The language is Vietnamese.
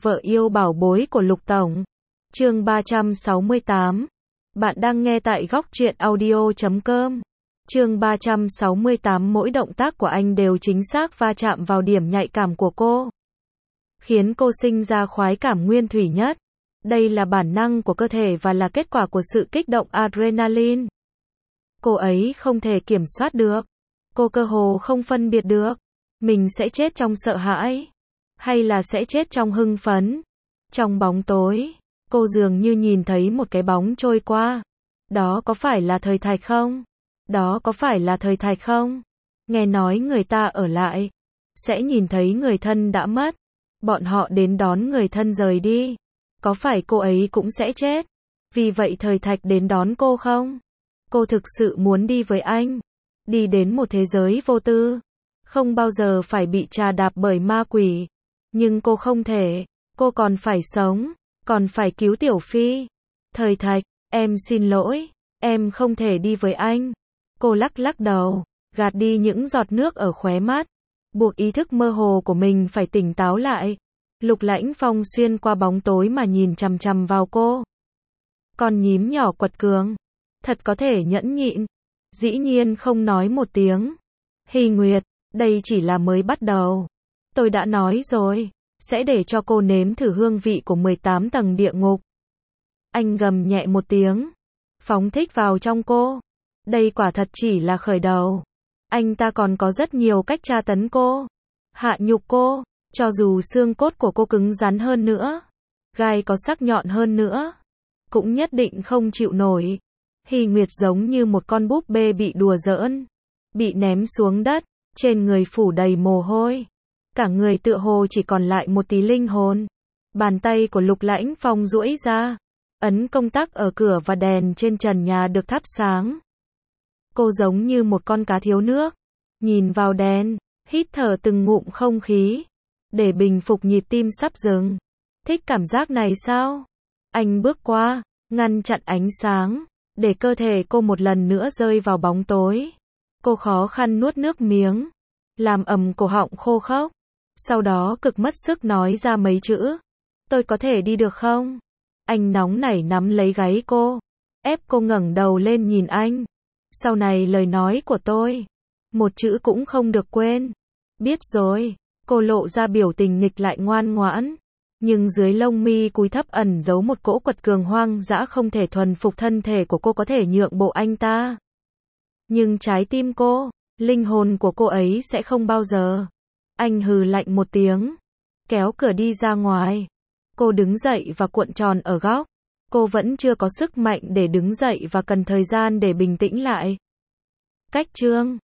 Vợ yêu bảo bối của Lục Tổng. Chương 368. Bạn đang nghe tại góc truyện audio.com. Chương 368. Mỗi động tác của anh đều chính xác va chạm vào điểm nhạy cảm của cô, khiến cô sinh ra khoái cảm nguyên thủy nhất. Đây là bản năng của cơ thể và là kết quả của sự kích động adrenaline. Cô ấy không thể kiểm soát được. Cô cơ hồ không phân biệt được mình sẽ chết trong sợ hãi hay là sẽ chết trong hưng phấn. Trong bóng tối, cô dường như nhìn thấy một cái bóng trôi qua. Đó có phải là Thời Thạch không? Đó có phải là Thời Thạch không? Nghe nói người ta ở lại sẽ nhìn thấy người thân đã mất. Bọn họ đến đón người thân rời đi. Có phải cô ấy cũng sẽ chết? Vì vậy Thời Thạch đến đón cô không? Cô thực sự muốn đi với anh, đi đến một thế giới vô tư, không bao giờ phải bị trà đạp bởi ma quỷ. Nhưng cô không thể, cô còn phải sống, còn phải cứu Tiểu Phi. Thời Thạch, em xin lỗi, em không thể đi với anh. Cô lắc lắc đầu, gạt đi những giọt nước ở khóe mắt, buộc ý thức mơ hồ của mình phải tỉnh táo lại. Lục Lãnh Phong xuyên qua bóng tối mà nhìn chằm chằm vào cô. Con nhím nhỏ quật cường, thật có thể nhẫn nhịn. Dĩ nhiên không nói một tiếng. Hy Nguyệt, đây chỉ là mới bắt đầu. Tôi đã nói rồi, sẽ để cho cô nếm thử hương vị của 18 tầng địa ngục. Anh gầm nhẹ một tiếng, phóng thích vào trong cô. Đây quả thật chỉ là khởi đầu. Anh ta còn có rất nhiều cách tra tấn cô, hạ nhục cô, cho dù xương cốt của cô cứng rắn hơn nữa, gai có sắc nhọn hơn nữa, cũng nhất định không chịu nổi. Hy Nguyệt giống như một con búp bê bị đùa giỡn, bị ném xuống đất, trên người phủ đầy mồ hôi. Cả người tựa hồ chỉ còn lại một tí linh hồn. Bàn tay của Lục Lãnh Phong duỗi ra, ấn công tắc ở cửa và đèn trên trần nhà được thắp sáng. Cô giống như một con cá thiếu nước, nhìn vào đèn, hít thở từng ngụm không khí, để bình phục nhịp tim sắp dừng. Thích cảm giác này sao? Anh bước qua, ngăn chặn ánh sáng, để cơ thể cô một lần nữa rơi vào bóng tối. Cô khó khăn nuốt nước miếng, làm ẩm cổ họng khô khốc. Sau đó cực mất sức nói ra mấy chữ. Tôi có thể đi được không? Anh nóng nảy nắm lấy gáy cô, ép cô ngẩng đầu lên nhìn anh. Sau này lời nói của tôi, một chữ cũng không được quên. Biết rồi. Cô lộ ra biểu tình nghịch lại ngoan ngoãn, nhưng dưới lông mi cúi thấp ẩn giấu một cỗ quật cường hoang dã không thể thuần phục. Thân thể của cô có thể nhượng bộ anh ta, nhưng trái tim cô, linh hồn của cô ấy sẽ không bao giờ. Anh hừ lạnh một tiếng, kéo cửa đi ra ngoài. Cô đứng dậy và cuộn tròn ở góc. Cô vẫn chưa có sức mạnh để đứng dậy và cần thời gian để bình tĩnh lại. Cách chương